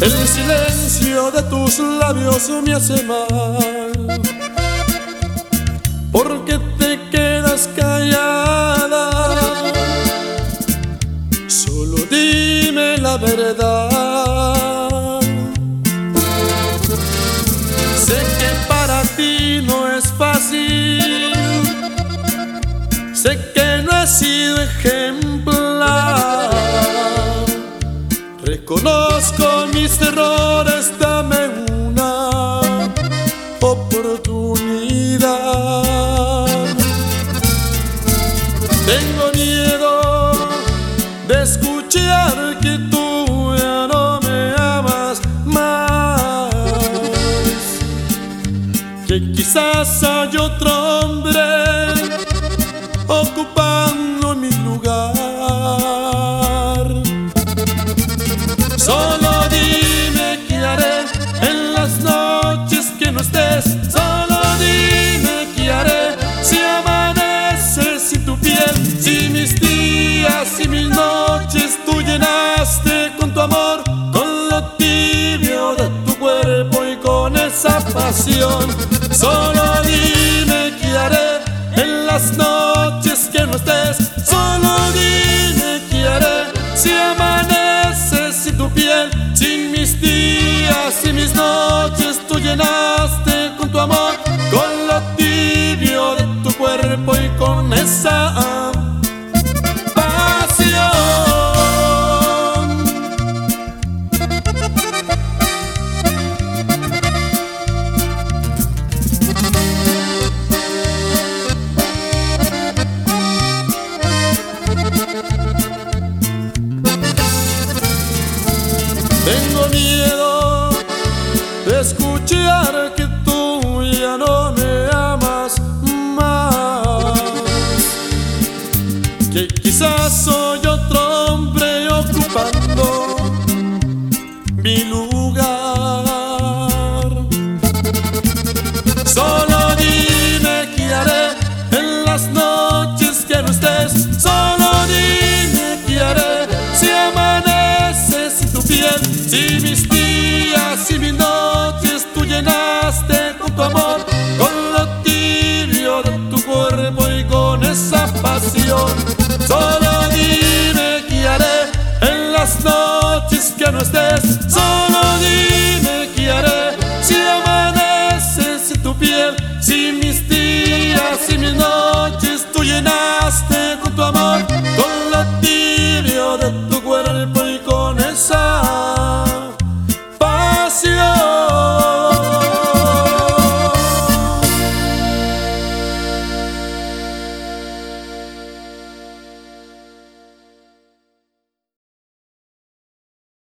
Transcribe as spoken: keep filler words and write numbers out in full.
El silencio de tus labios me hace mal, porque te quedas callada. Solo dime la verdad. Sé que para ti no es fácil, sé que no he sido ejemplar. Reconozco mis errores, dame una oportunidad. Tengo miedo de escuchar que tú ya no me amas más, que quizás hay otro hombre ocupando mi lugar. Solo dime qué haré en las noches que no estés. Solo dime qué haré si amaneces sin tu piel, si mis días y mis noches tú llenaste con tu amor, con lo tibio de tu cuerpo y con esa pasión. Solo dime qué haré en las noches que no estés. Solo dime qué haré si amaneces sin tu piel, sin mis días y mis noches tú llenaste con tu amor, con lo tibio de tu cuerpo y con esa pasión. Tengo miedo de escuchar que tú ya no me amas más, que quizás soy otro hombre ocupando mi lugar.